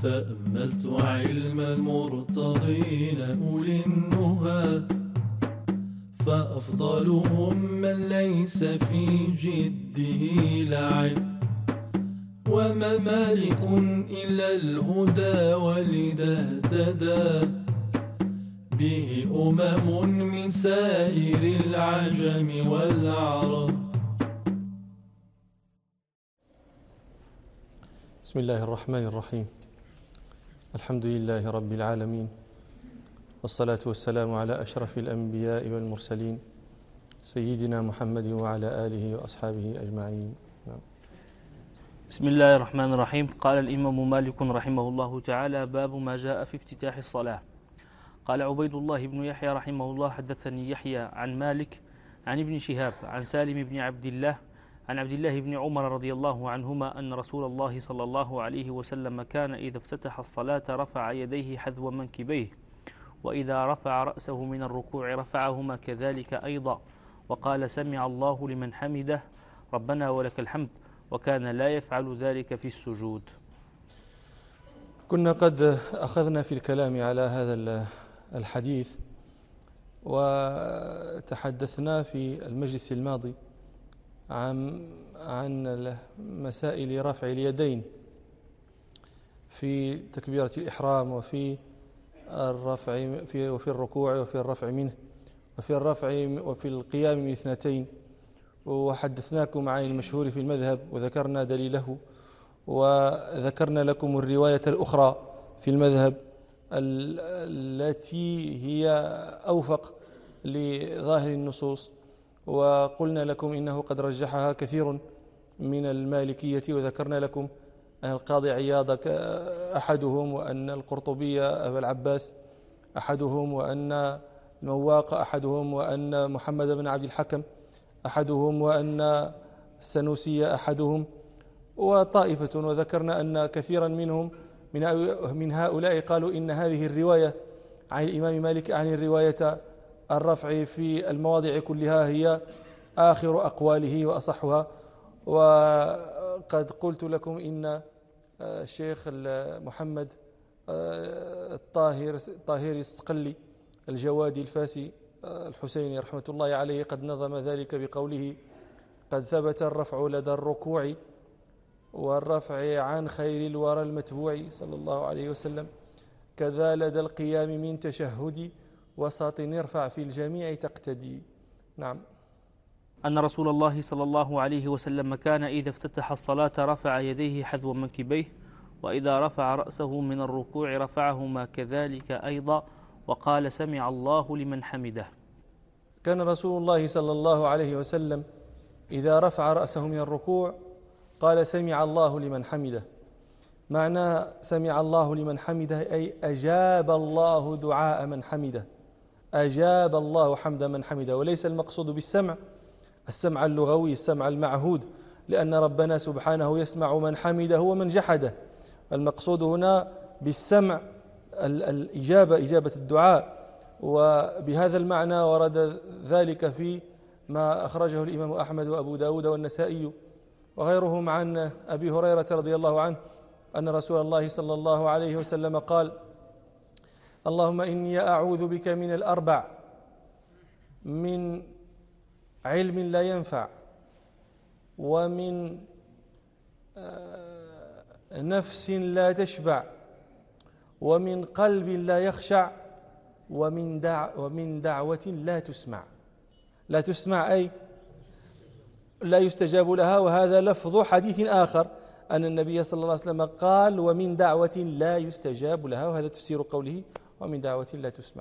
تأملت علم المرتضين أولي النهى، فأفضلهم من ليس في جده لعب، وما مالك إلا الهدى ولذا اهتدى به من سائر العجم والعرب. بسم الله الرحمن الرحيم. الحمد لله رب العالمين، والصلاة والسلام على أشرف الأنبياء والمرسلين سيدنا محمد وعلى آله وأصحابه أجمعين. بسم الله الرحمن الرحيم. قال الإمام مالك رحمه الله تعالى: باب ما جاء في افتتاح الصلاة. قال عبيد الله بن يحيى رحمه الله: حدثني يحيى عن مالك عن ابن شهاب عن سالم بن عبد الله عن عبد الله بن عمر رضي الله عنهما أن رسول الله صلى الله عليه وسلم كان إذا افتتح الصلاة رفع يديه حذو منكبيه، وإذا رفع رأسه من الركوع رفعهما كذلك أيضا، وقال: سمع الله لمن حمده ربنا ولك الحمد، وكان لا يفعل ذلك في السجود. كنا قد أخذنا في الكلام على هذا الحديث، وتحدثنا في المجلس الماضي عن مسائل رفع اليدين في تكبيرة الإحرام، وفي الرفع وفي الركوع، وفي الرفع منه، وفي القيام من اثنتين. وحدثناكم عن المشهور في المذهب وذكرنا دليله، وذكرنا لكم الرواية الأخرى في المذهب التي هي أوفق لظاهر النصوص، وقلنا لكم إنه قد رجحها كثير من المالكية، وذكرنا لكم أن القاضي عياض أحدهم، وأن القرطبي أبا العباس أحدهم، وأن المواق أحدهم، وأن محمد بن عبد الحكم أحدهم، وأن السنوسي أحدهم، وطائفة. وذكرنا أن كثيرا منهم من هؤلاء قالوا إن هذه الرواية عن الإمام مالك عن الرواية الرفع في المواضع كلها هي آخر أقواله وأصحها. وقد قلت لكم إن الشيخ محمد الطاهري الصقلي الجوادي الفاسي الحسيني رحمة الله عليه قد نظم ذلك بقوله: قد ثبت الرفع لدى الركوع، والرفع عن خير الورى المتبوع صلى الله عليه وسلم، كذا لدى القيام من تشهد، وسط ارفع في الجميع تقتدي. نعم. أن رسول الله صلى الله عليه وسلم كان إذا افتتح الصلاة رفع يديه حذو منكبيه، وإذا رفع رأسه من الركوع رفعهما كذلك أيضا، وقال: سمع الله لمن حمده. كان رسول الله صلى الله عليه وسلم إذا رفع رأسه من الركوع قال: سمع الله لمن حمده. معنى سمع الله لمن حمده أي أجاب الله دعاء من حمده، أجاب الله حمد من حمده. وليس المقصود بالسمع السمع اللغوي، السمع المعهود، لأن ربنا سبحانه يسمع من حمده ومن جحده. المقصود هنا بالسمع الإجابة، إجابة الدعاء. وبهذا المعنى ورد ذلك في ما أخرجه الإمام أحمد وأبو داود والنسائي وغيرهم عن أبي هريرة رضي الله عنه أن رسول الله صلى الله عليه وسلم قال: اللهم إني أعوذ بك من الأربع: من علم لا ينفع، ومن نفس لا تشبع، ومن قلب لا يخشع، ومن دعوة لا تسمع. لا تسمع أي لا يستجاب لها. وهذا لفظ حديث آخر أن النبي صلى الله عليه وسلم قال: ومن دعوة لا يستجاب لها، وهذا تفسير قوله ومن دعوة لا تسمع.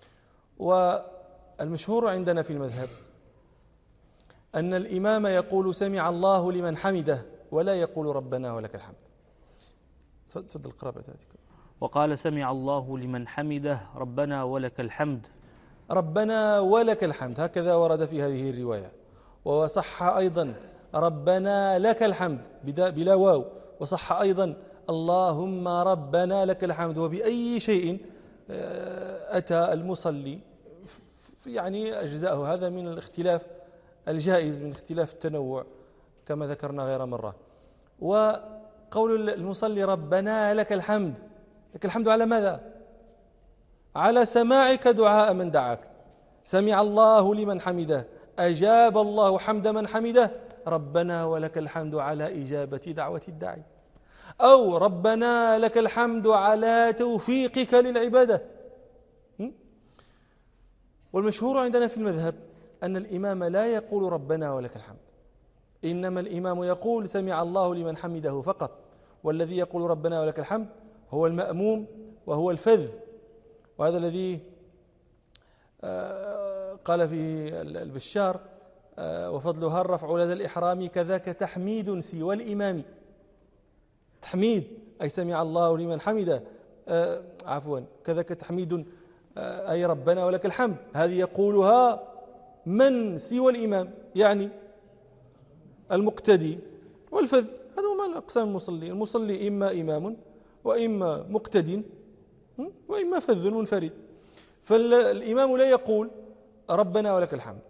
والمشهور عندنا في المذهب أن الإمام يقول: سمع الله لمن حمده، ولا يقول ربنا ولك الحمد. تفضل قرابة هذه. وقال: سمع الله لمن حمده ربنا ولك الحمد. ربنا ولك الحمد، هكذا ورد في هذه الرواية. وصح أيضا ربنا لك الحمد بلا واو، وصح أيضا اللهم ربنا لك الحمد. وبأي شيء أتى المصلي يعني أجزاءه. هذا من الاختلاف الجائز، من اختلاف التنوع كما ذكرنا غير مرة. وقول المصلي ربنا لك الحمد لك الحمد على ماذا؟ على سماعك دعاء من دعاك. سمع الله لمن حمده، أجاب الله حمد من حمده، ربنا ولك الحمد على إجابة دعوة الداعي. أو ربنا لك الحمد على توفيقك للعبادة. والمشهور عندنا في المذهب أن الإمام لا يقول ربنا ولك الحمد، إنما الإمام يقول سمع الله لمن حمده فقط، والذي يقول ربنا ولك الحمد هو المأموم وهو الفذ. وهذا الذي قال فيه البشار وفضلها الرفع لدى الإحرام كذاك تحميد سوى الإمام. تحميد أي سمع الله لمن حمده، عفوا كذاك تحميد أي ربنا ولك الحمد، هذه يقولها من سوى الإمام، يعني المقتدي والفذ. هذا هو أقسام المصلي. المصلي إما إمام وإما مقتد وإما فذ منفرد. فالإمام لا يقول ربنا ولك الحمد.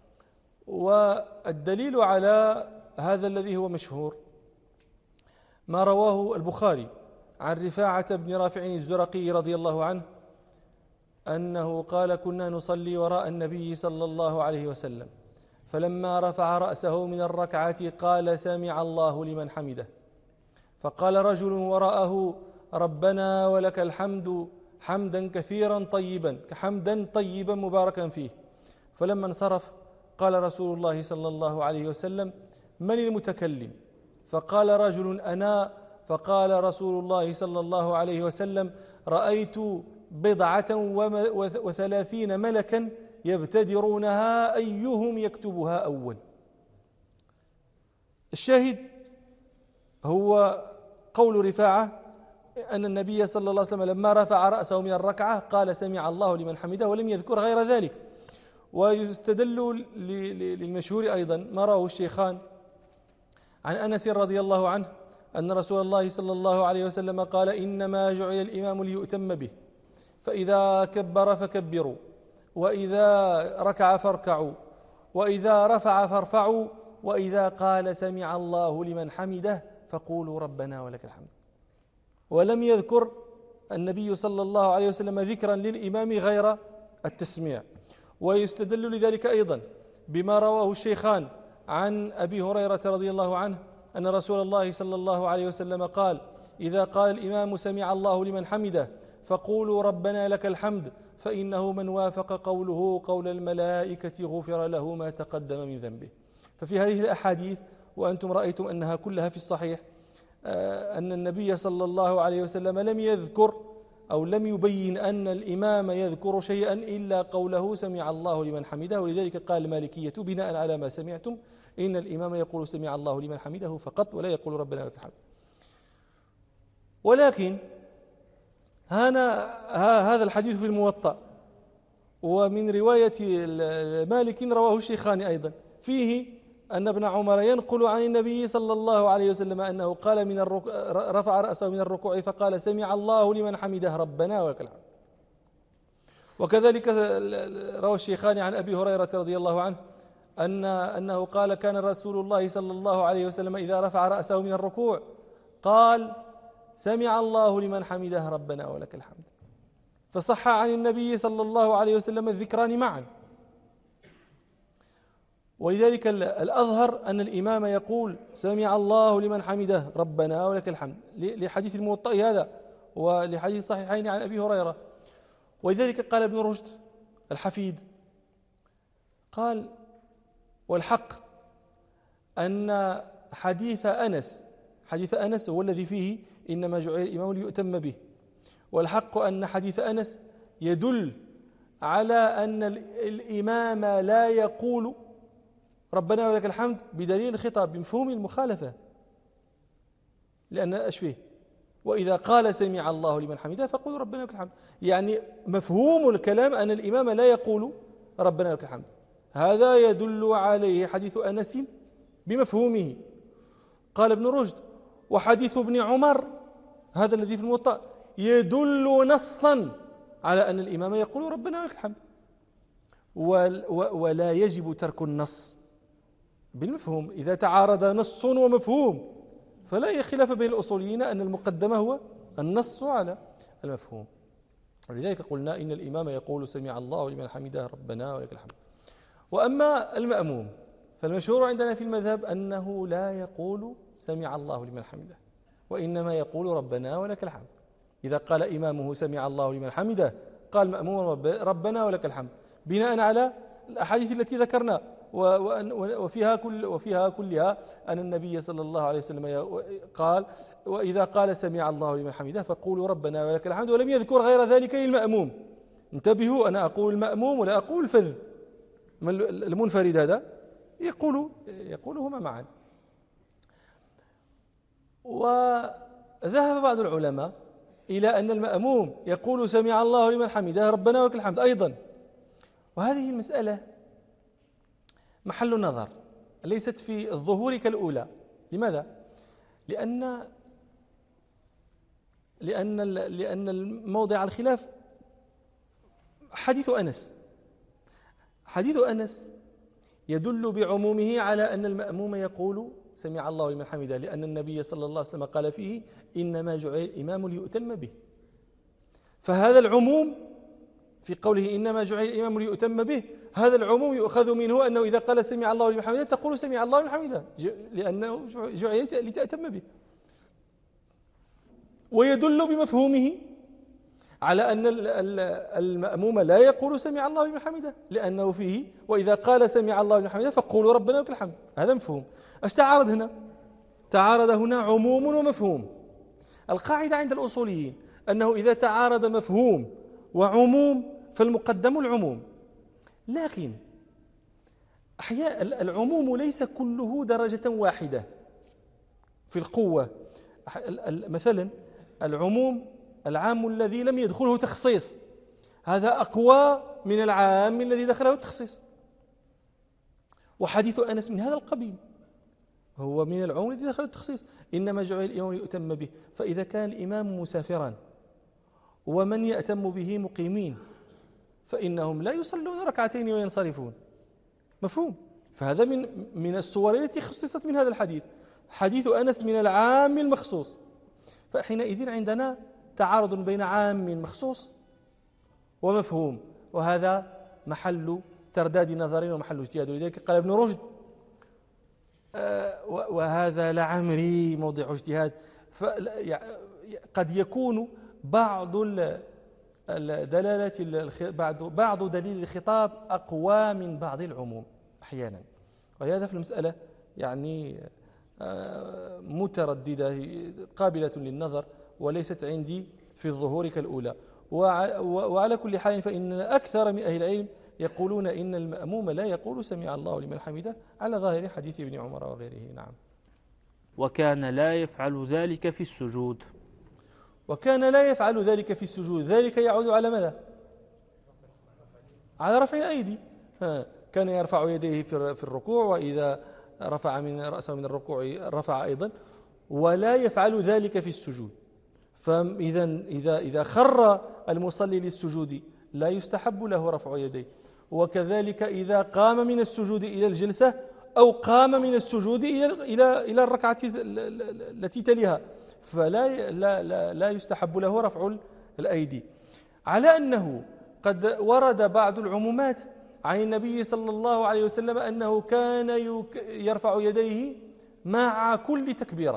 والدليل على هذا الذي هو مشهور ما رواه البخاري عن رفاعة بن رافع الزرقي رضي الله عنه أنه قال كنا نصلي وراء النبي صلى الله عليه وسلم، فلما رفع رأسه من الركعة قال سمع الله لمن حمده، فقال رجل وراءه ربنا ولك الحمد حمدا كثيرا طيبا، حمدا طيبا مباركا فيه. فلما انصرف قال رسول الله صلى الله عليه وسلم من المتكلم؟ فقال رجل أنا. فقال رسول الله صلى الله عليه وسلم رأيت 37 ملكا يبتدرونها أيهم يكتبها أول. الشاهد هو قول رفاعة أن النبي صلى الله عليه وسلم لما رفع رأسه من الركعة قال سمع الله لمن حمده ولم يذكر غير ذلك. ويستدل للمشهور أيضا ما رواه الشيخان عن أنس رضي الله عنه أن رسول الله صلى الله عليه وسلم قال إنما جعل الإمام ليؤتم به، فإذا كبر فكبروا، وإذا ركع فاركعوا، وإذا رفع فارفعوا، وإذا قال سمع الله لمن حمده فقولوا ربنا ولك الحمد. ولم يذكر النبي صلى الله عليه وسلم ذكرا للإمام غير التسميع. ويستدل لذلك أيضا بما رواه الشيخان عن أبي هريرة رضي الله عنه أن رسول الله صلى الله عليه وسلم قال إذا قال الإمام سمع الله لمن حمده فقولوا ربنا لك الحمد، فإنه من وافق قوله قول الملائكة غفر له ما تقدم من ذنبه. ففي هذه الأحاديث وأنتم رأيتم أنها كلها في الصحيح أن النبي صلى الله عليه وسلم لم يذكر أو لم يبين أن الإمام يذكر شيئا إلا قوله سمع الله لمن حمده. ولذلك قال المالكية بناء على ما سمعتم إن الإمام يقول سمع الله لمن حمده فقط ولا يقول ربنا لك الحمد. ولكن هذا الحديث في الموطأ ومن رواية مالك رواه الشيخان أيضا فيه أن ابن عمر ينقل عن النبي صلى الله عليه وسلم أنه قال رفع رأسه من الركوع فقال سمع الله لمن حمده ربنا ولك الحمد. وكذلك روى الشيخان عن أبي هريرة رضي الله عنه أنه قال كان رسول الله صلى الله عليه وسلم إذا رفع رأسه من الركوع قال سمع الله لمن حمده ربنا ولك الحمد. فصح عن النبي صلى الله عليه وسلم الذكران معا. ولذلك الأظهر أن الإمام يقول سمع الله لمن حمده ربنا ولك الحمد لحديث الموطأ هذا ولحديث الصحيحين عن أبي هريرة. ولذلك قال ابن رشد الحفيد قال والحق أن حديث أنس هو الذي فيه إنما جعل الإمام ليؤتم به. والحق أن حديث أنس يدل على أن الإمام لا يقول ربنا ولك الحمد بدليل الخطاب بمفهوم المخالفة، لأن أشفيه وإذا قال سمع الله لمن حمده فقولوا ربنا لك الحمد، يعني مفهوم الكلام أن الإمام لا يقول ربنا لك الحمد. هذا يدل عليه حديث أنس بمفهومه. قال ابن رشد وحديث ابن عمر هذا الذي في الموطأ يدل نصا على أن الإمام يقول ربنا لك الحمد، ولا يجب ترك النص بالمفهوم. إذا تعارض نص ومفهوم فلا خلاف بين الأصوليين أن المقدم هو النص على المفهوم. ولذلك قلنا إن الإمام يقول سمع الله لمن حمده ربنا ولك الحمد. وأما المأموم فالمشهور عندنا في المذهب أنه لا يقول سمع الله لمن حمده، وإنما يقول ربنا ولك الحمد. إذا قال إمامه سمع الله لمن حمده قال مأموم ربنا ولك الحمد، بناء على الأحاديث التي ذكرنا وفيها كلها أن النبي صلى الله عليه وسلم قال وإذا قال سمع الله لمن حمده فقولوا ربنا ولك الحمد، ولم يذكر غير ذلك للمأموم. انتبهوا، أنا أقول المأموم ولا أقول الفذ. المنفرد هذا يقولهما معا. وذهب بعض العلماء إلى أن المأموم يقول سمع الله لمن حمده ربنا ولك الحمد أيضا، وهذه المسألة محل نظر، ليست في الظهور كالأولى. لماذا؟ لأن الموضع الخلاف حديث أنس يدل بعمومه على أن المأموم يقول سمع الله لمن حمده، لأن النبي صلى الله عليه وسلم قال فيه إنما جعل الإمام ليؤتم به. فهذا العموم في قوله إنما جعل الإمام ليؤتم به، هذا العموم يؤخذ منه أنه إذا قال سمع الله لمن حمده تقول سمع الله لمن حمده، لأنه جعل لتأتم به. ويدل بمفهومه على أن المأموم لا يقول سمع الله لمن حمده، لأنه فيه وإذا قال سمع الله لمن حمده فقولوا ربنا ولك الحمد. هذا مفهوم. ايش تعارض هنا؟ تعارض هنا عموم ومفهوم. القاعدة عند الأصوليين أنه إذا تعارض مفهوم وعموم فالمقدم العموم، لكن أحيانا العموم ليس كله درجة واحدة في القوة. مثلا العموم العام الذي لم يدخله تخصيص هذا أقوى من العام الذي دخله التخصيص، وحديث أنس من هذا القبيل، هو من العموم الذي دخله التخصيص، إنما جعل الإمام ليؤتم به. فإذا كان الإمام مسافرا ومن يأتم به مقيمين فإنهم لا يصلون ركعتين وينصرفون، مفهوم. فهذا من الصور التي خصصت من هذا الحديث، حديث أنس من العام المخصوص. فحينئذ عندنا تعارض بين عام مخصوص ومفهوم، وهذا محل ترداد نظر ومحل اجتهاد. ولذلك قال ابن رشد وهذا لعمري موضع اجتهاد، قد يكون بعض دليل الخطاب أقوى من بعض العموم أحيانا، وهذا في المسألة يعني مترددة قابلة للنظر وليست عندي في الظهور كالأولى. وعلى كل حال فإن أكثر من أهل العلم يقولون إن المأموم لا يقول سمع الله لمن حمده على ظاهر حديث ابن عمر وغيره. نعم. وكان لا يفعل ذلك في السجود. وكان لا يفعل ذلك في السجود، ذلك يعود على ماذا؟ على رفع الأيدي. كان يرفع يديه في الركوع، وإذا رفع من رأسه من الركوع رفع أيضا، ولا يفعل ذلك في السجود. فإذا خر المصلي للسجود لا يستحب له رفع يديه، وكذلك إذا قام من السجود إلى الجلسة أو قام من السجود إلى الركعة التي تليها فلا لا يستحب له رفع الأيدي. على أنه قد ورد بعض العمومات عن النبي صلى الله عليه وسلم أنه كان يرفع يديه مع كل تكبيرة،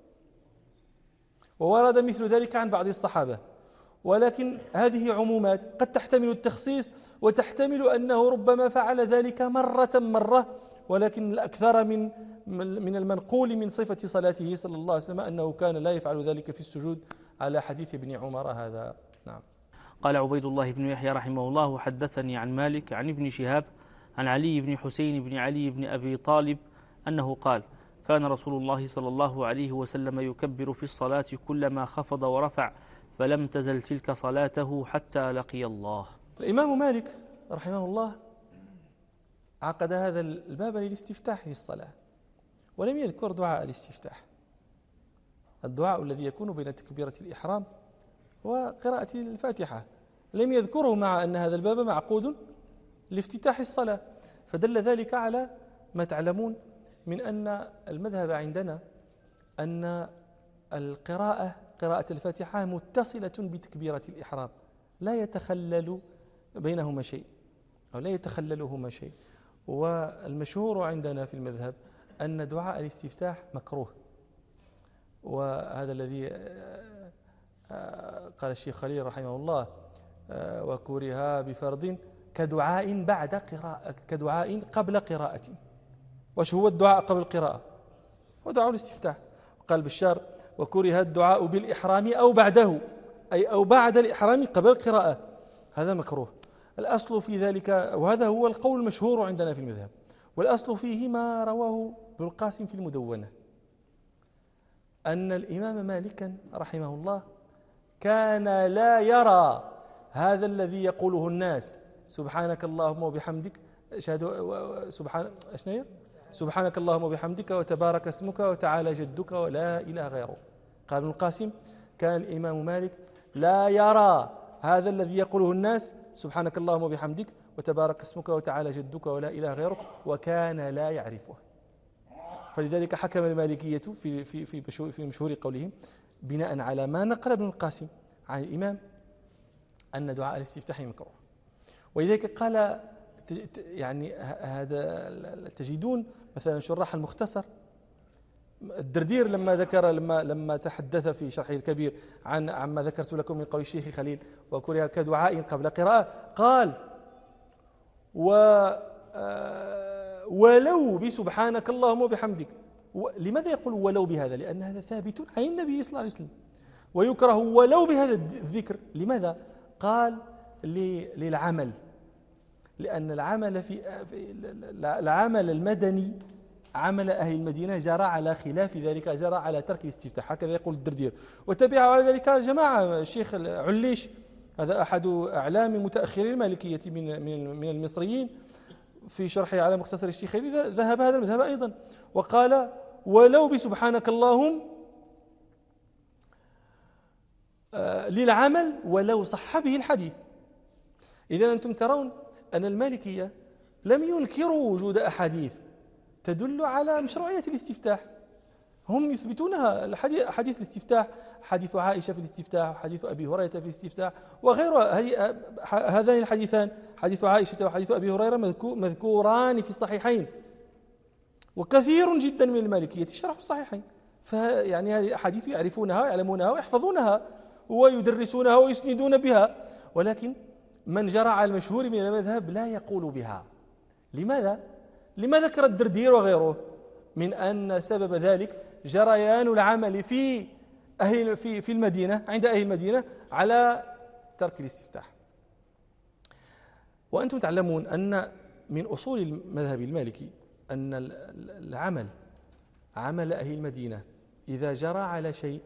وورد مثل ذلك عن بعض الصحابة، ولكن هذه عمومات قد تحتمل التخصيص وتحتمل أنه ربما فعل ذلك مرة، ولكن الأكثر من المنقول من صفة صلاته صلى الله عليه وسلم أنه كان لا يفعل ذلك في السجود على حديث ابن عمر هذا. نعم. قال عبيد الله بن يحيى رحمه الله: وحدثني عن مالك عن ابن شهاب عن علي بن حسين بن علي بن أبي طالب أنه قال: كان رسول الله صلى الله عليه وسلم يكبر في الصلاة كلما خفض ورفع، فلم تزل تلك صلاته حتى لقي الله. الإمام مالك رحمه الله عقد هذا الباب للاستفتاح في الصلاة، ولم يذكر دعاء الاستفتاح، الدعاء الذي يكون بين تكبيرة الإحرام وقراءة الفاتحة، لم يذكره، مع أن هذا الباب معقود لافتتاح الصلاة. فدل ذلك على ما تعلمون من أن المذهب عندنا أن القراءة قراءة الفاتحة متصلة بتكبيرة الإحرام، لا يتخلل بينهما شيء أو لا يتخللهما شيء. والمشهور عندنا في المذهب أن دعاء الاستفتاح مكروه، وهذا الذي قال الشيخ خليل رحمه الله وكره بفرض كدعاء قبل قراءة. وش هو الدعاء قبل القراءة؟ هو دعاء الاستفتاح. قال بشار وكره الدعاء بالإحرام أو بعده، أي أو بعد الإحرام قبل القراءة، هذا مكروه. الأصل في ذلك، وهذا هو القول المشهور عندنا في المذهب، والأصل فيه ما رواه ابن القاسم في المدونة، أن الإمام مالكا رحمه الله كان لا يرى هذا الذي يقوله الناس سبحانك اللهم وبحمدك سبحانك اللهم وبحمدك وتبارك اسمك وتعالى جدك ولا إله غيره. قال ابن القاسم كان الإمام مالك لا يرى هذا الذي يقوله الناس سبحانك اللهم وبحمدك وتبارك اسمك وتعالى جدك ولا إله غيرك، وكان لا يعرفه. فلذلك حكم المالكية في مشهور قولهم بناء على ما نقل ابن القاسم عن الإمام أن دعاء الاستفتاح مكروه. ولذلك قال يعني هذا تجدون مثلا شراح المختصر الدردير لما تحدث في شرحه الكبير عما ذكرت لكم من قول الشيخ خليل وكره كدعاء قبل قراءة، قال ولو بسبحانك اللهم وبحمدك. لماذا يقول ولو بهذا؟ لأن هذا ثابت عن النبي صلى الله عليه وسلم، ويكره ولو بهذا الذكر. لماذا؟ قال للعمل، لأن العمل المدني عمل أهل المدينة جرى على خلاف ذلك، جرى على ترك الاستفتاح، هكذا يقول الدردير. وتبعه على ذلك جماعة الشيخ عليش، هذا أحد أعلام متأخري المالكية من المصريين، في شرحه على مختصر الشيخ خليل ذهب هذا المذهب أيضا، وقال ولو بسبحانك اللهم للعمل ولو صح به الحديث. إذن أنتم ترون أن المالكية لم ينكروا وجود أحاديث تدل على مشروعية الاستفتاح، هم يثبتونها. حديث الاستفتاح، حديث عائشة في الاستفتاح، وحديث أبي هريرة في الاستفتاح وغيرها، هذان الحديثان حديث عائشة وحديث أبي هريرة مذكوران في الصحيحين، وكثير جدا من المالكية شرحوا الصحيحين. فيعني هذه الأحاديث يعرفونها ويعلمونها ويحفظونها ويدرسونها ويسندون بها، ولكن من جرى على المشهور من المذهب لا يقول بها. لماذا؟ لما ذكر الدردير وغيره؟ من أن سبب ذلك جريان العمل في المدينة عند أهل المدينة على ترك الاستفتاح. وأنتم تعلمون أن من أصول المذهب المالكي أن العمل عمل أهل المدينة إذا جرى على شيء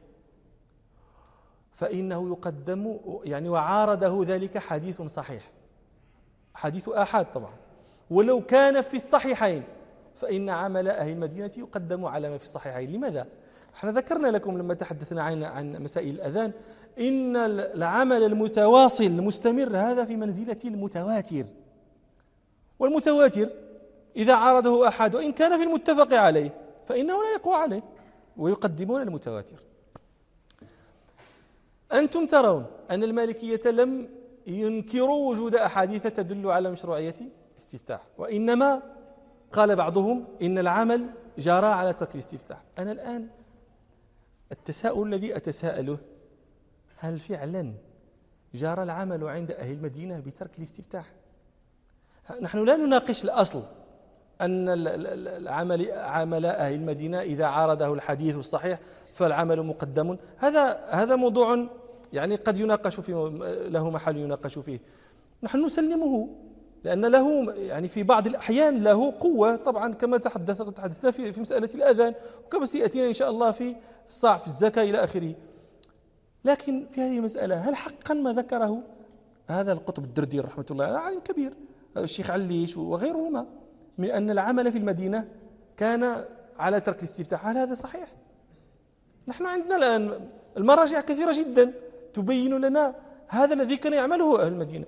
فإنه يقدم، يعني وعارضه ذلك حديث صحيح، حديث آحاد طبعا، ولو كان في الصحيحين فإن عمل أهل المدينة يقدم على ما في الصحيحين. لماذا؟ احنا ذكرنا لكم لما تحدثنا عن مسائل الأذان إن العمل المتواصل المستمر هذا في منزلة المتواتر، والمتواتر إذا عارضه أحد وإن كان في المتفق عليه فإنه لا يقوى عليه، ويقدمون المتواتر. أنتم ترون أن المالكية لم ينكروا وجود أحاديث تدل على مشروعية الاستفتاح، وإنما قال بعضهم إن العمل جرى على ترك الاستفتاح. أنا الآن التساؤل الذي أتساءله، هل فعلا جرى العمل عند أهل المدينة بترك الاستفتاح؟ نحن لا نناقش الأصل أن عمل أهل المدينة إذا عارضه الحديث الصحيح فالعمل مقدم، هذا موضوع يعني قد يناقش فيه، له محل يناقش فيه. نحن نسلمه لأن له يعني في بعض الأحيان له قوة، طبعا كما تحدثنا في مسألة الأذان، وكما سيأتينا إن شاء الله في الصاع في الزكاة إلى آخره. لكن في هذه المسألة هل حقا ما ذكره هذا القطب الدردير رحمة الله عليه، عالم كبير، الشيخ عليش وغيرهما، من أن العمل في المدينة كان على ترك الاستفتاح، هل هذا صحيح؟ نحن عندنا الآن المراجع كثيرة جدا تبين لنا هذا الذي كان يعمله أهل المدينة.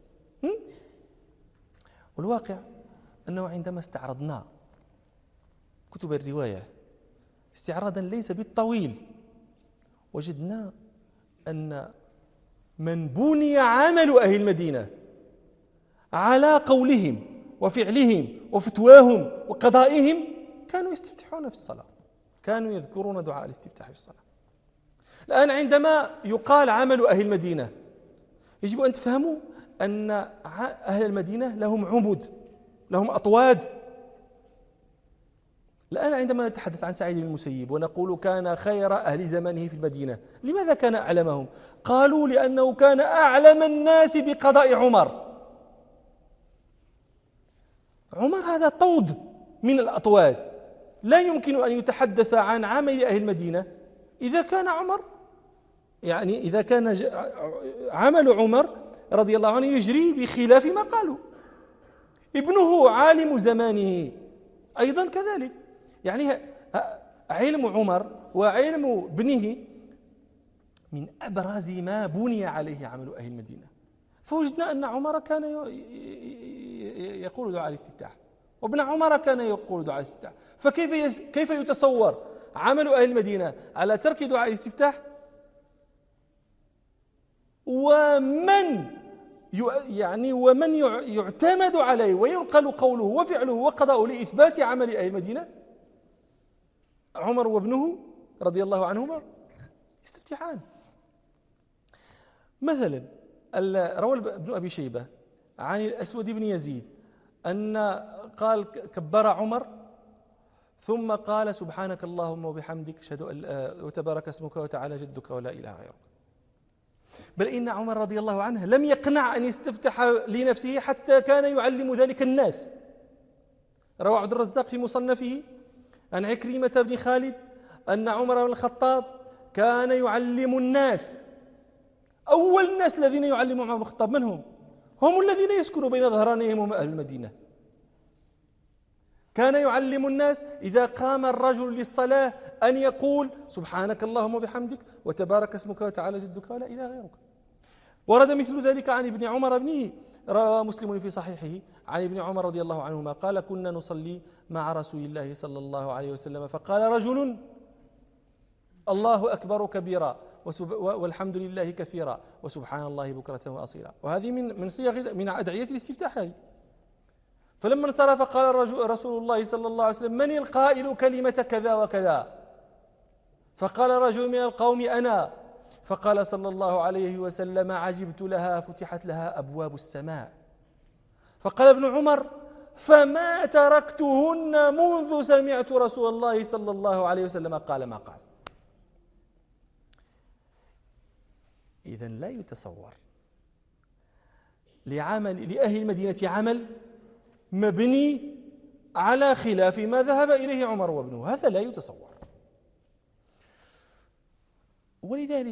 والواقع أنه عندما استعرضنا كتب الرواية استعراضا ليس بالطويل وجدنا أن من بني عمل أهل المدينة على قولهم وفعلهم وفتواهم وقضائهم كانوا يستفتحون في الصلاة، كانوا يذكرون دعاء الاستفتاح في الصلاة. الآن عندما يقال عمل أهل المدينة يجب أن تفهموا أن أهل المدينة لهم عمد، لهم أطواد. الآن عندما نتحدث عن سعيد بن المسيب ونقول كان خير أهل زمانه في المدينة، لماذا كان أعلمهم؟ قالوا لأنه كان أعلم الناس بقضاء عمر. عمر هذا طود من الأطواد، لا يمكن أن يتحدث عن عمل أهل المدينة إذا كان عمر، يعني إذا كان عمل عمر رضي الله عنه يجري بخلاف ما قالوا. ابنه عالم زمانه أيضا كذلك، يعني علم عمر وعلم ابنه من أبرز ما بني عليه عمل أهل المدينة. فوجدنا أن عمر كان يقول دعاء الاستفتاح، وابن عمر كان يقول دعاء الاستفتاح، فكيف يتصور عمل أهل المدينة على ترك دعاء الاستفتاح ومن يعتمد عليه وينقل قوله وفعله وقضاؤه لإثبات عمل أهل المدينة؟ عمر وابنه رضي الله عنهما يستفتحان. مثلا روى ابن أبي شيبة عن الأسود بن يزيد أن قال كبر عمر ثم قال سبحانك اللهم وبحمدك أشهد أن وتبارك اسمك وتعالى جدك ولا إله غيرك. بل إن عمر رضي الله عنه لم يقنع أن يستفتح لنفسه حتى كان يعلم ذلك الناس. روى عبد الرزاق في مصنفه عن عكرمة بن خالد أن عمر بن الخطاب كان يعلم الناس. أول الناس الذين يعلموا عمر بن الخطاب من هم الذين يسكنوا بين ظهرانيهم هم أهل المدينة. كان يعلم الناس إذا قام الرجل للصلاة أن يقول سبحانك اللهم وبحمدك وتبارك اسمك وتعالى جدك ولا إله غيرك. ورد مثل ذلك عن ابن عمر ابنه، روى مسلم في صحيحه عن ابن عمر رضي الله عنهما قال كنا نصلي مع رسول الله صلى الله عليه وسلم فقال رجل الله أكبر كبيرا والحمد لله كثيرا وسبحان الله بكرة وأصيلا. وهذه من أدعية الاستفتاح هذه. فلما انصرف قال رسول الله صلى الله عليه وسلم من القائل كلمة كذا وكذا؟ فقال رجل من القوم أنا. فقال صلى الله عليه وسلم عجبت لها فتحت لها أبواب السماء. فقال ابن عمر فما تركتهن منذ سمعت رسول الله صلى الله عليه وسلم قال ما قال. إذن لا يتصور لأهل المدينة عمل مبني على خلاف ما ذهب إليه عمر وابنه، هذا لا يتصور. ولذلك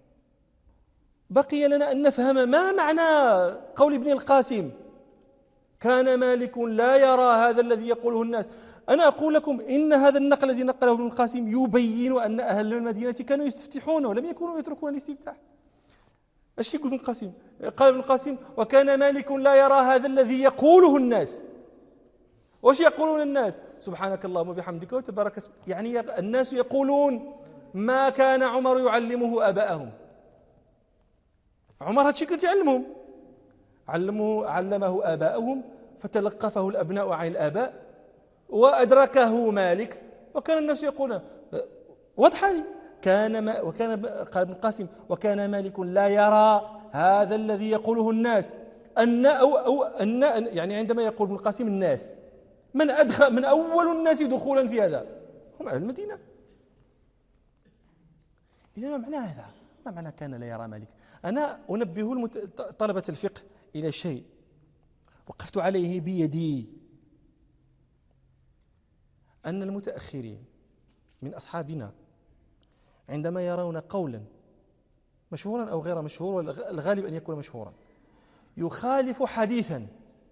بقي لنا أن نفهم ما معنى قول ابن القاسم كان مالك لا يرى هذا الذي يقوله الناس. أنا أقول لكم إن هذا النقل الذي نقله ابن القاسم يبين أن أهل المدينة كانوا يستفتحون ولم يكونوا يتركون الاستفتاح. ايش يقول ابن القاسم؟ قال ابن القاسم وكان مالك لا يرى هذا الذي يقوله الناس. وش يقولون الناس؟ سبحانك اللهم وبحمدك وتبارك اسمك. يعني الناس يقولون ما كان عمر يعلمه آباءهم. عمر هاتشي كنت يعلمهم، علمه آباءهم فتلقفه الأبناء عن الآباء وأدركه مالك وكان الناس يقولون واضحة. قال ابن القاسم وكان مالك لا يرى هذا الذي يقوله الناس أن يعني عندما يقول ابن القاسم الناس من أول الناس دخولا في هذا هم أهل المدينة. إذا ما معنى هذا؟ ما معنى كان لا يرى مالك؟ أنا أنبه طلبة الفقه إلى شيء وقفت عليه بيدي، أن المتأخرين من أصحابنا عندما يرون قولا مشهورا أو غير مشهور، والغالب أن يكون مشهورا، يخالف حديثا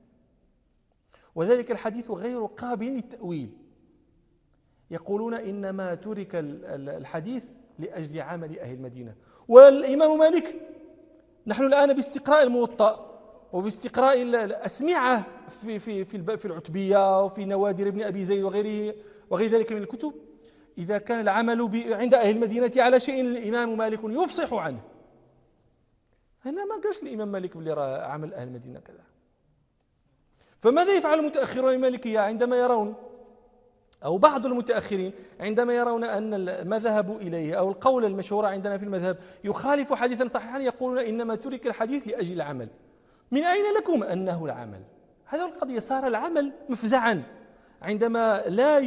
وذلك الحديث غير قابل للتأويل، يقولون إنما ترك الحديث لأجل عمل أهل المدينة. والإمام مالك نحن الآن باستقراء الموطأ وباستقراء الأسمعة في العتبية وفي نوادر ابن أبي زيد وغير ذلك من الكتب إذا كان العمل عند أهل المدينة على شيء الإمام مالك يفصح عنه. هنا ما قالش الإمام مالك بلي راه عمل أهل المدينة كذا. فماذا يفعل المتأخرون المالكية عندما يرون، أو بعض المتأخرين عندما يرون أن ما ذهبوا إليه أو القول المشهور عندنا في المذهب يخالف حديثا صحيحا، يقولون إنما ترك الحديث لأجل العمل. من أين لكم أنه العمل؟ هذا القضية صار العمل مفزعا عندما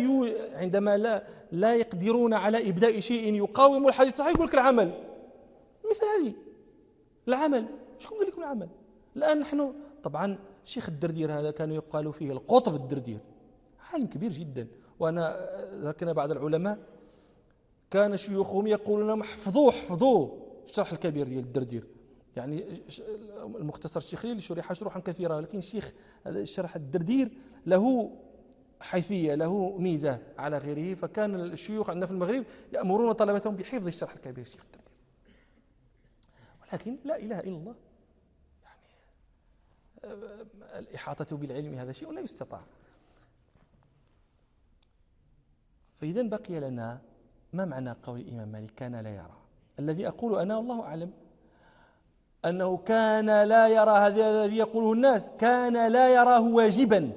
لا يقدرون على إبداء شيء يقاوم الحديث الصحيح يقول لك العمل. مثالي العمل، شكون قال لكم العمل؟ الآن نحن طبعا الشيخ الدردير هذا كان يقال فيه القطب الدردير، عالم كبير جدا، وأنا ذكرنا بعض العلماء كان شيوخهم يقولون حفظوا الشرح الكبير ديال الدردير، يعني المختصر الشيخي اللي شرح شروحا كثيرة، لكن الشيخ الشرح الدردير له حيثية، له ميزة على غيره. فكان الشيوخ عندنا في المغرب يأمرون طلبتهم بحفظ الشرح الكبير الشيخ الدردير، ولكن لا إله إلا الله، يعني الإحاطة بالعلم هذا شيء لا يستطاع. فإذا بقي لنا ما معنى قول الإمام مالك كان لا يرى؟ الذي أقول أنا والله أعلم أنه كان لا يرى هذا الذي يقوله الناس، كان لا يراه واجبا،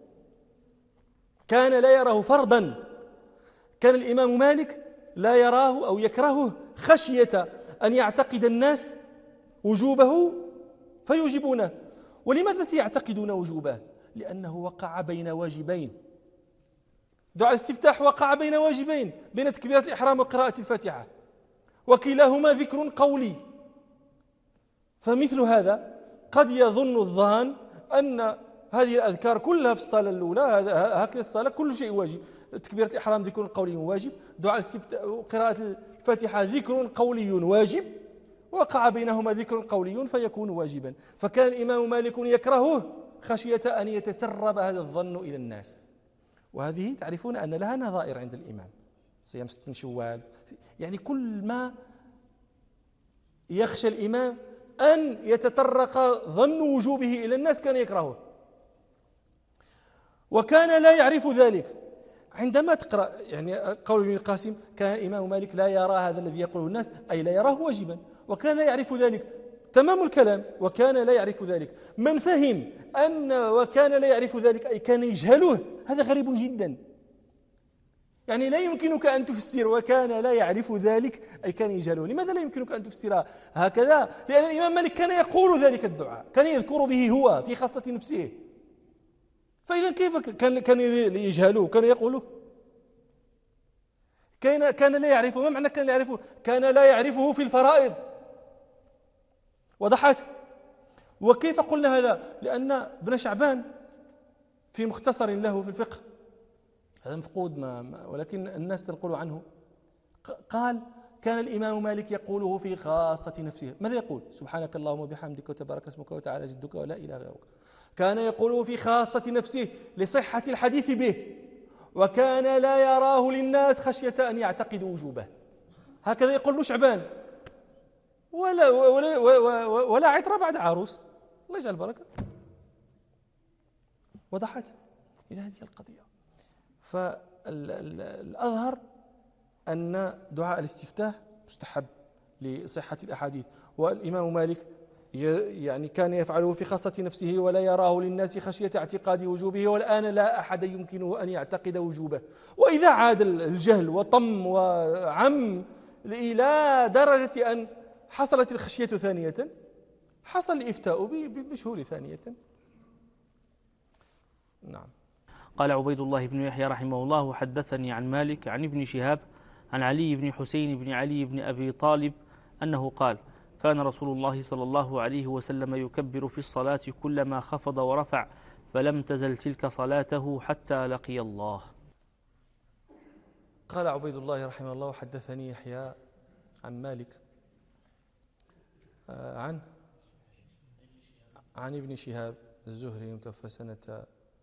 كان لا يراه فرضا. كان الإمام مالك لا يراه أو يكرهه خشية أن يعتقد الناس وجوبه فيوجبونه. ولماذا سيعتقدون وجوبه؟ لأنه وقع بين واجبين. دعاء الاستفتاح وقع بين واجبين، بين تكبيرة الإحرام وقراءة الفاتحة، وكلاهما ذكر قولي. فمثل هذا قد يظن الظان أن هذه الأذكار كلها في الصلاة الأولى، هكذا الصلاة كل شيء واجب، تكبيرة الإحرام ذكر قولي واجب، دعاء الاستفتاح وقراءة الفاتحة ذكر قولي واجب، وقع بينهما ذكر قولي فيكون واجبا. فكان الإمام مالك يكرهه خشية أن يتسرب هذا الظن إلى الناس. وهذه تعرفون أن لها نظائر عند الإمام، صيام 6 شوال، يعني كل ما يخشى الإمام أن يتطرق ظن وجوبه إلى الناس كان يكرهه، وكان لا يعرف ذلك. عندما تقرأ يعني قول ابن القاسم كان الإمام مالك لا يرى هذا الذي يقوله الناس، أي لا يراه واجبا، وكان لا يعرف ذلك. تمام الكلام، وكان لا يعرف ذلك. من فهم أن وكان لا يعرف ذلك أي كان يجهله، هذا غريب جدا. يعني لا يمكنك أن تفسر وكان لا يعرف ذلك أي كان يجهله. لماذا لا يمكنك أن تفسرها هكذا؟ لأن الإمام مالك كان يقول ذلك الدعاء، كان يذكر به هو في خاصة نفسه. فإذا كيف كان يجهله؟ كان يقوله، كان لا يعرفه. ما معنى كان لا يعرفه؟ كان لا يعرفه في الفرائض. وضحت؟ وكيف قلنا هذا؟ لأن ابن شعبان في مختصر له في الفقه، هذا مفقود ولكن الناس تنقل عنه، قال كان الإمام مالك يقوله في خاصة نفسه. ماذا يقول؟ سبحانك اللهم وبحمدك وتبارك اسمك وتعالى جدك ولا إله غيرك. كان يقوله في خاصة نفسه لصحة الحديث به، وكان لا يراه للناس خشية أن يعتقدوا وجوبه. هكذا يقول ابن شعبان. ولا عطر بعد عروس، الله يجعل البركة. وضحت؟ إذا هذه القضية. فالأظهر أن دعاء الاستفتاح مستحب لصحة الأحاديث، والإمام مالك يعني كان يفعله في خاصة نفسه ولا يراه للناس خشية اعتقاد وجوبه، والآن لا أحد يمكنه أن يعتقد وجوبه. وإذا عاد الجهل وطم وعم إلى درجة أن حصلت الخشية ثانية، حصل الإفتاء بالمشهور ثانية. نعم. قال عبيد الله بن يحيى رحمه الله: حدثني عن مالك عن ابن شهاب عن علي بن حسين بن علي بن أبي طالب أنه قال: كان رسول الله صلى الله عليه وسلم يكبر في الصلاة كلما خفض ورفع، فلم تزل تلك صلاته حتى لقي الله. قال عبيد الله رحمه الله: حدثني يحيى عن مالك عن ابن شهاب الزهري متوفى سنة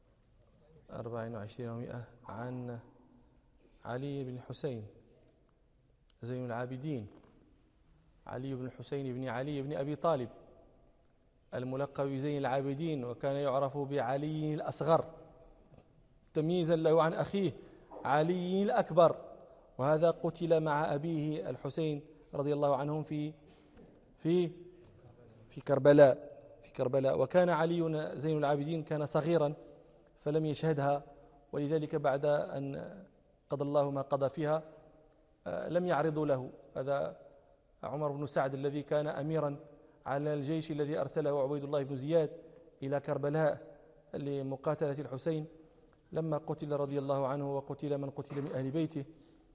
24 و100 عن علي بن حسين زين العابدين، علي بن حسين بن علي بن أبي طالب الملقب بزين العابدين، وكان يعرف بعلي الأصغر تمييزا له عن أخيه علي الأكبر. وهذا قتل مع أبيه الحسين رضي الله عنهم في كربلاء. وكان علي زين العابدين كان صغيرا فلم يشهدها، ولذلك بعد أن قضى الله ما قضى فيها لم يعرضوا له. هذا عمر بن سعد الذي كان أميرا على الجيش الذي أرسله عبيد الله بن زياد إلى كربلاء لمقاتلة الحسين، لما قتل رضي الله عنه وقتل من قتل من أهل بيته،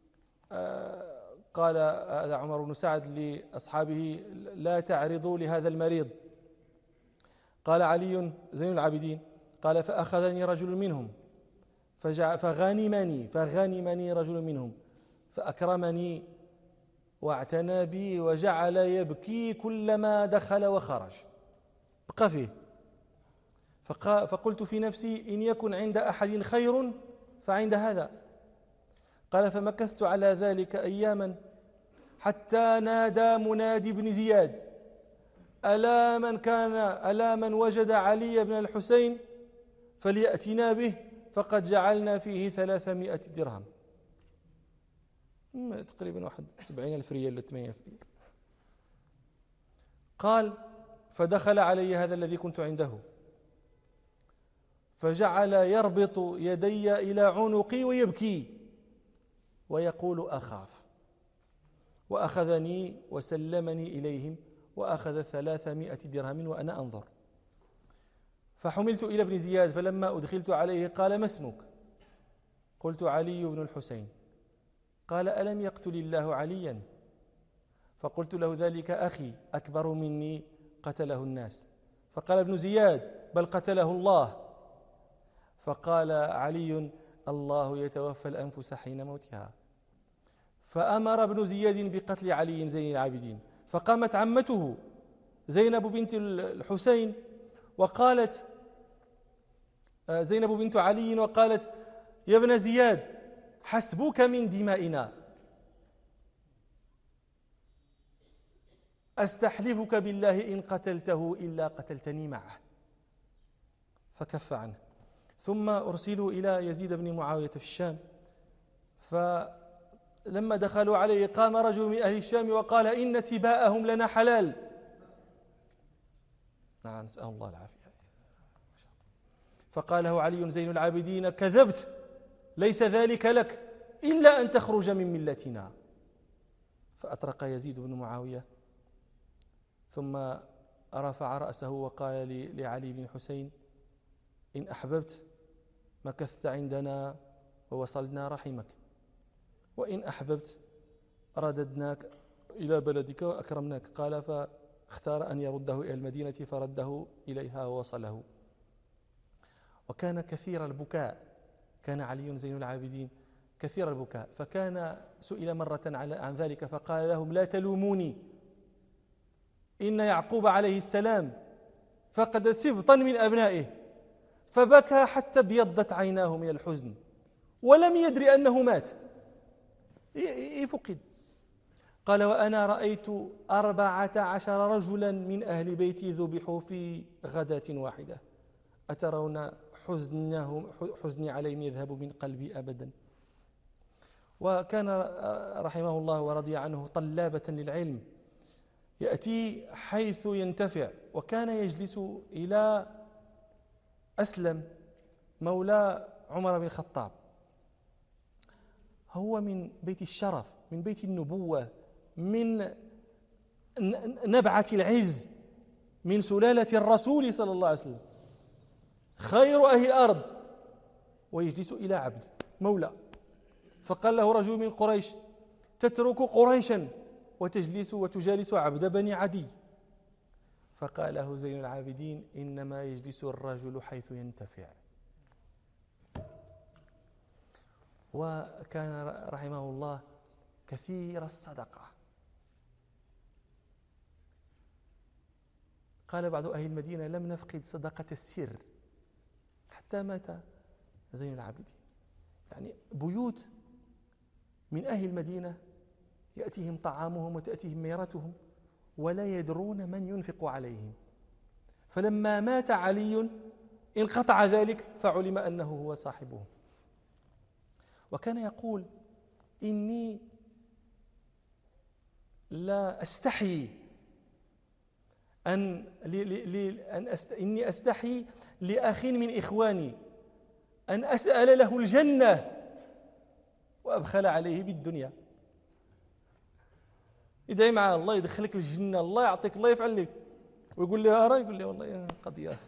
قال هذا عمر بن سعد لأصحابه: لا تعرضوا لهذا المريض. قال علي زين العابدين قال: فأخذني رجل منهم فغنمني رجل منهم فأكرمني واعتنى بي وجعل يبكي كلما دخل وخرج، بقى فيه. فقلت في نفسي: إن يكن عند أحد خير فعند هذا. قال: فمكثت على ذلك أياما حتى نادى منادي بن زياد: ألا من وجد علي بن الحسين فليأتنا به فقد جعلنا فيه 300 درهم، تقريبا 70,000 ريال ولا 8,000 ريال. قال: فدخل علي هذا الذي كنت عنده فجعل يربط يدي إلى عنقي ويبكي ويقول: أخاف. وأخذني وسلمني إليهم وأخذ 300 درهم وأنا أنظر. فحملت إلى ابن زياد، فلما أدخلت عليه قال: ما اسمك؟ قلت: علي بن الحسين. قال: ألم يقتل الله عليا؟ فقلت له: ذلك أخي أكبر مني قتله الناس. فقال ابن زياد: بل قتله الله. فقال علي: الله يتوفى الأنفس حين موتها. فأمر ابن زياد بقتل علي زين العابدين، فقامت عمته زينب بنت الحسين وقالت زينب بنت علي وقالت: يا ابن زياد حسبك من دمائنا، أستحلفك بالله إن قتلته إلا قتلتني معه. فكف عنه. ثم أرسلوا إلى يزيد بن معاوية في الشام، فلما دخلوا عليه قام رجل من أهل الشام وقال: إن سباءهم لنا حلال. نعم، نسأل الله العافية. فقال له علي زين العابدين: كذبت، ليس ذلك لك إلا أن تخرج من ملتنا. فأطرق يزيد بن معاوية ثم رفع رأسه وقال لعلي بن حسين: إن أحببت مكثت عندنا ووصلنا رحمك، وإن أحببت رددناك إلى بلدك وأكرمناك. قال: فاختار أن يرده إلى المدينة فرده إليها ووصله. وكان كثير البكاء، كان علي زين العابدين كثير البكاء. فكان سئل مرة عن ذلك فقال لهم: لا تلوموني، إن يعقوب عليه السلام فقد سبطا من أبنائه، فبكى حتى ابيضت عيناه من الحزن ولم يدري أنه مات، فقد. قال: وأنا رأيت 14 رجلا من أهل بيتي ذبحوا في غداة واحدة، أترون حزني عليهم يذهب من قلبي أبدا. وكان رحمه الله ورضي عنه طلابة للعلم، يأتي حيث ينتفع. وكان يجلس إلى أسلم مولى عمر بن الخطاب، هو من بيت الشرف، من بيت النبوة، من نبعة العز، من سلالة الرسول صلى الله عليه وسلم، خير أهل الأرض، ويجلس إلى عبد مولى. فقال له رجل من قريش: تترك قريشا وتجالس عبد بني عدي. فقال له زين العابدين: إنما يجلس الرجل حيث ينتفع. وكان رحمه الله كثير الصدقة. قال بعض أهل المدينة: لم نفقد صدقة السر حتى مات زين العابدين. يعني بيوت من أهل المدينة يأتيهم طعامهم وتأتيهم ميرتهم ولا يدرون من ينفق عليهم. فلما مات علي انقطع ذلك، فعلم أنه هو صاحبه. وكان يقول: إني لا أستحي إني أستحي لأخ من إخواني أن أسأل له الجنة وأبخل عليه بالدنيا. يدعي مع الله يدخلك الجنة، الله يعطيك، الله يفعل لك، ويقول لي أرى، يقول لي والله يا قضية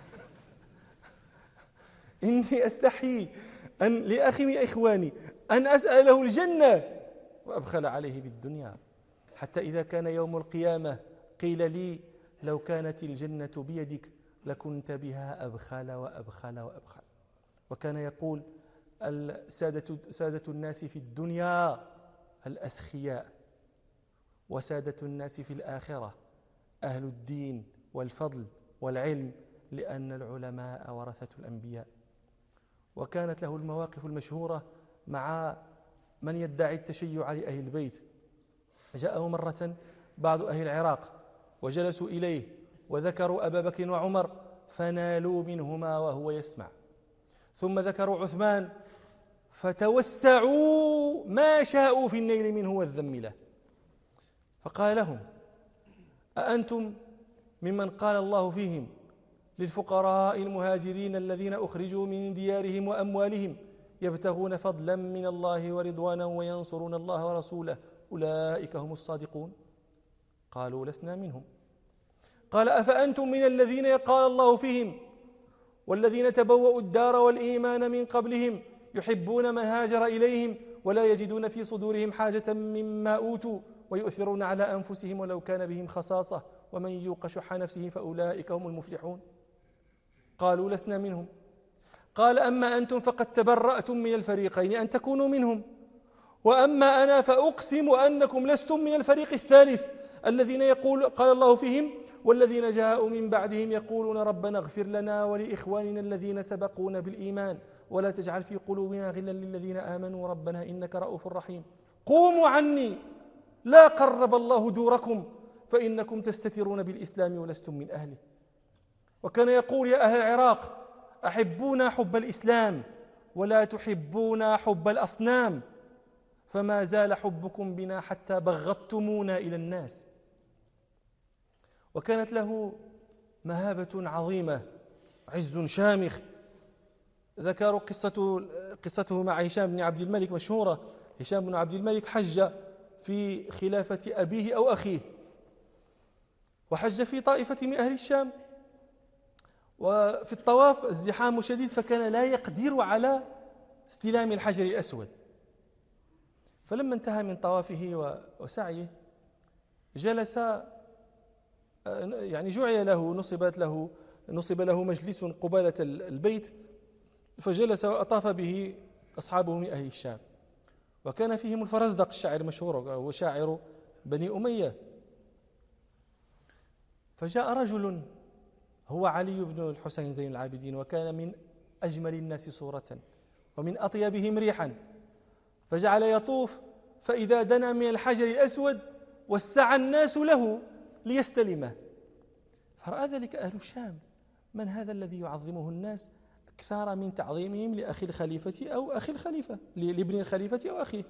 إني أستحي لأخي من إخواني أن أسأله الجنة وأبخل عليه بالدنيا، حتى إذا كان يوم القيامة قيل لي لو كانت الجنة بيدك لكنت بها أبخل وأبخل وأبخل. وكان يقول سادة الناس في الدنيا الأسخياء، وسادة الناس في الآخرة أهل الدين والفضل والعلم، لأن العلماء ورثة الأنبياء. وكانت له المواقف المشهورة مع من يدعي التشيع لأهل البيت. جاءه مرة بعض أهل العراق وجلسوا إليه وذكروا أبا بكر وعمر فنالوا منهما وهو يسمع، ثم ذكروا عثمان فتوسعوا ما شاءوا في النيل منه والذم له. فقال لهم: أأنتم ممن قال الله فيهم للفقراء المهاجرين الذين أخرجوا من ديارهم وأموالهم يبتغون فضلا من الله ورضوانا وينصرون الله ورسوله أولئك هم الصادقون؟ قالوا: لسنا منهم. قال: أفأنتم من الذين قال الله فيهم والذين تبوأوا الدار والإيمان من قبلهم يحبون من هاجر إليهم ولا يجدون في صدورهم حاجة مما أوتوا ويؤثرون على أنفسهم ولو كان بهم خصاصة ومن يوق شح نفسه فأولئك هم المفلحون؟ قالوا: لسنا منهم. قال: أما أنتم فقد تبرأتم من الفريقين أن تكونوا منهم، وأما أنا فأقسم أنكم لستم من الفريق الثالث الذين قال الله فيهم والذين جاءوا من بعدهم يقولون ربنا اغفر لنا ولإخواننا الذين سبقونا بالإيمان ولا تجعل في قلوبنا غلا للذين آمنوا ربنا إنك رؤوف رحيم. قوموا عني لا قرب الله دوركم فإنكم تستترون بالإسلام ولستم من أهله. وكان يقول: يا أهل العراق أحبونا حب الإسلام ولا تحبونا حب الأصنام، فما زال حبكم بنا حتى بغضتمونا إلى الناس. وكانت له مهابة عظيمة، عز شامخ. ذكروا قصته مع هشام بن عبد الملك مشهورة. هشام بن عبد الملك حج في خلافة أبيه أو أخيه، وحج في طائفة من أهل الشام، وفي الطواف الزحام شديد فكان لا يقدر على استلام الحجر الأسود. فلما انتهى من طوافه وسعيه جلس، يعني جعل له نصب له مجلس قبالة البيت، فجلس وأطاف به أصحابه من أهل الشام، وكان فيهم الفرزدق الشاعر المشهور وهو شاعر بني أمية. فجاء رجل هو علي بن الحسين زين العابدين، وكان من أجمل الناس صورة ومن أطيبهم ريحا، فجعل يطوف، فإذا دنا من الحجر الأسود وسع الناس له ليستلمه، فرأى ذلك أهل الشام: من هذا الذي يعظمه الناس أكثر من تعظيمهم لأخي الخليفة أو أخي الخليفة، لابن الخليفة أو أخيه؟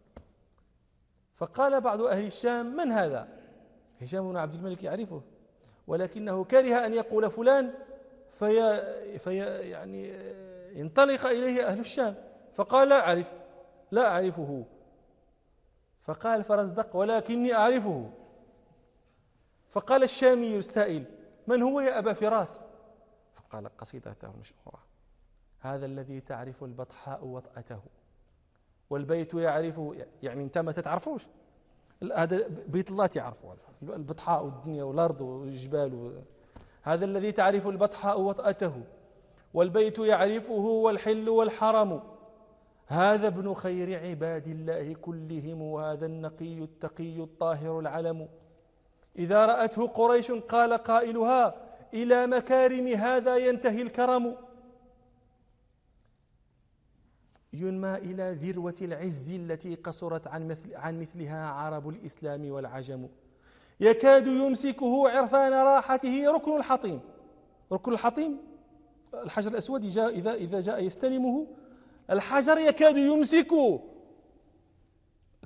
فقال بعض أهل الشام: من هذا؟ هشام بن عبد الملك يعرفه، ولكنه كره أن يقول فلان يعني ينطلق إليه أهل الشام، فقال: لا أعرفه. فقال الفرزدق: ولكني أعرفه. فقال الشامي السائل: من هو يا أبا فراس؟ فقال قصيدته المشهورة: هذا الذي تعرف البطحاء وطأته والبيت يعرفه، يعني انت ما تتعرفوش، هذا بيت الله تعرفه، البطحاء والدنيا والأرض والجبال. هذا الذي تعرف البطحاء وطأته والبيت يعرفه والحل والحرم، هذا ابن خير عباد الله كلهم، وهذا النقي التقي الطاهر العلم. إذا رأته قريش قال قائلها: إلى مكارم هذا ينتهي الكرم. ينمى إلى ذروة العز التي قصرت عن مثلها عرب الإسلام والعجم، يكاد يمسكه عرفان راحته ركن الحطيم. ركن الحطيم الحجر الأسود إذا جاء يستلمه الحجر يكاد يمسكه،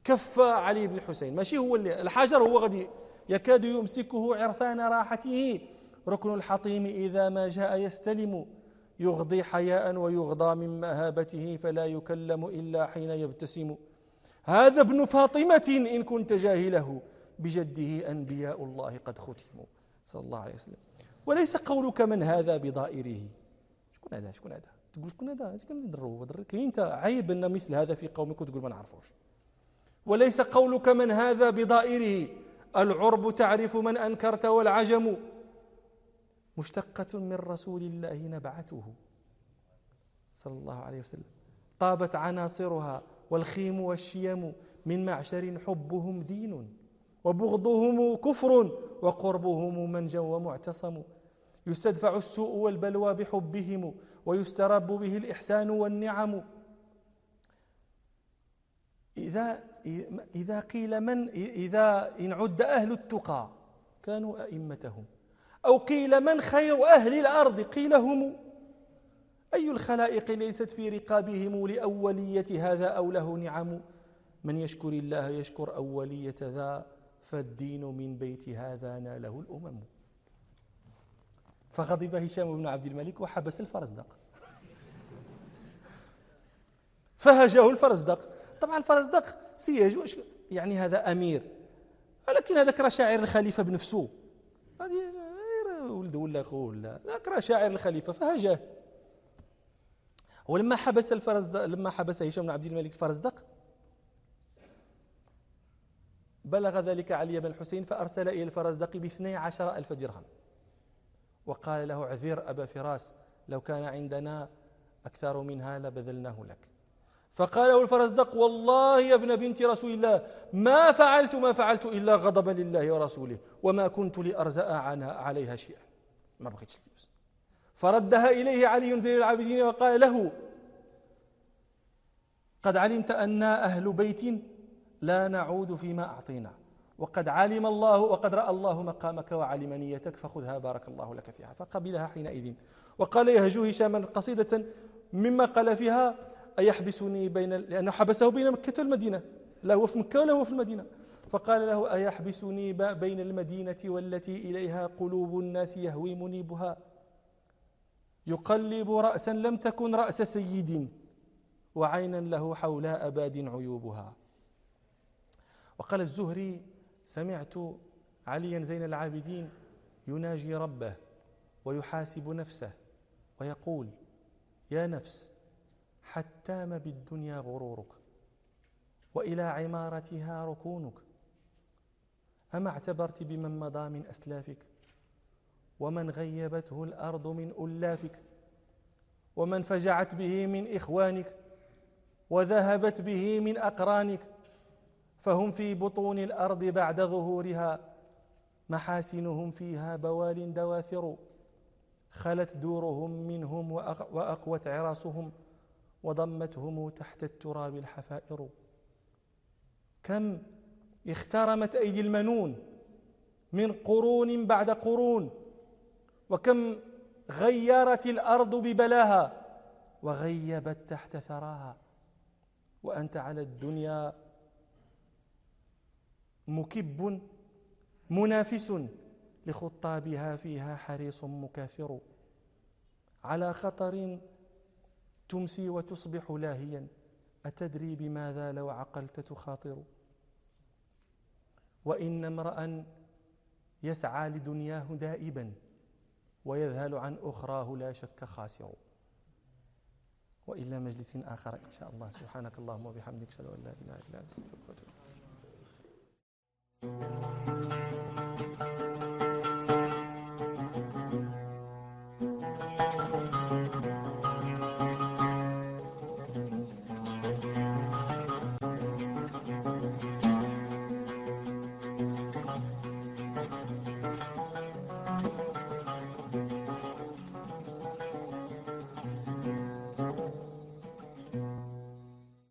كف علي بن الحسين، ماشي هو اللي الحجر هو غادي يكاد يمسكه عرفان راحته. ركن الحطيم إذا ما جاء يستلم، يغضي حياء ويغضى من مهابته، فلا يكلم إلا حين يبتسم. هذا ابن فاطمة إن كنت جاهله، بجده أنبياء الله قد ختموا، صلى الله عليه وسلم. وليس قولك من هذا بضائره. شكون هذا تقول شكون هذا كندرو كاين انت عيب ان مثل هذا في قومك وتقول ما نعرفوش. وليس قولك من هذا بضائره، العرب تعرف من أنكرت والعجم، مشتقة من رسول الله نبعته صلى الله عليه وسلم. طابت عناصرها والخيم والشيم، من معشر حبهم دين وبغضهم كفر، وقربهم منجا ومعتصم. يستدفع السوء والبلوى بحبهم، ويسترب به الإحسان والنعم. إذا قيل إذا إن عد أهل التقى كانوا أئمتهم، أو قيل من خير أهل الأرض قيل هم. أي الخلائق ليست في رقابهم لأولية هذا أو له نعم. من يشكر الله يشكر أولية ذا، فالدين من بيت هذا ناله الأمم. فغضب هشام بن عبد الملك وحبس الفرزدق، فهجه الفرزدق. طبعا الفرزدق سيهج، يعني هذا أمير، ولكن هذاك راه شاعر الخليفة بنفسه، هذه ولد ولا أخوه ولا ذاك راه شاعر الخليفة فهجاه. ولما حبس الفرزدق، لما حبس هشام بن عبد الملك الفرزدق، بلغ ذلك علي بن الحسين، فأرسل إلى الفرزدق ب12,000 درهم، وقال له اعذر أبا فراس، لو كان عندنا أكثر منها لبذلناه لك. فقال له الفرزدق والله يا ابن بنت رسول الله ما فعلت إلا غضبا لله ورسوله، وما كنت لأرزأ عنها عليها شيئا، ما بغيتش الفلوس. فردها إليه علي زين العابدين وقال له قد علمت أننا أهل بيت لا نعود فيما أعطينا، وقد علم الله وقد رأى الله مقامك وعلم نيتك، فخذها بارك الله لك فيها. فقبلها حينئذ. وقال يهجو هشاما قصيدة مما قال فيها أيحبسني لأنه حبسه بين مكة والمدينة، لا هو في مكة ولا هو في المدينة. فقال له أيحبسني بين المدينة والتي إليها قلوب الناس يهوي منيبها، يقلب رأسا لم تكن رأس سيد، وعينا له حولاء باد عيوبها. وقال الزهري سمعت عليا زين العابدين يناجي ربه ويحاسب نفسه ويقول يا نفس حتام بالدنيا غرورك، وإلى عمارتها ركونك، أما اعتبرت بمن مضى من أسلافك، ومن غيبته الأرض من ألافك، ومن فجعت به من إخوانك، وذهبت به من أقرانك، فهم في بطون الأرض بعد ظهورها، محاسنهم فيها بوال دواثر، خلت دورهم منهم وأقوت عراسهم، وضمتهم تحت التراب الحفائر. كم اخترمت أيدي المنون من قرون بعد قرون، وكم غيرت الأرض ببلاها وغيبت تحت ثراها، وأنت على الدنيا مكب منافس، لخطابها فيها حريص مكاثر، على خطر تمسي وتصبح لاهيا، أتدري بماذا لو عقلت تخاطر؟ وإن امرأ يسعى لدنياه دائبا، ويذهل عن أخراه لا شك خاسر. وإلى مجلس آخر إن شاء الله. سبحانك اللهم وبحمدك، أشهد أن لا إله إلا أنت، أستغفرك وأتوب إليك.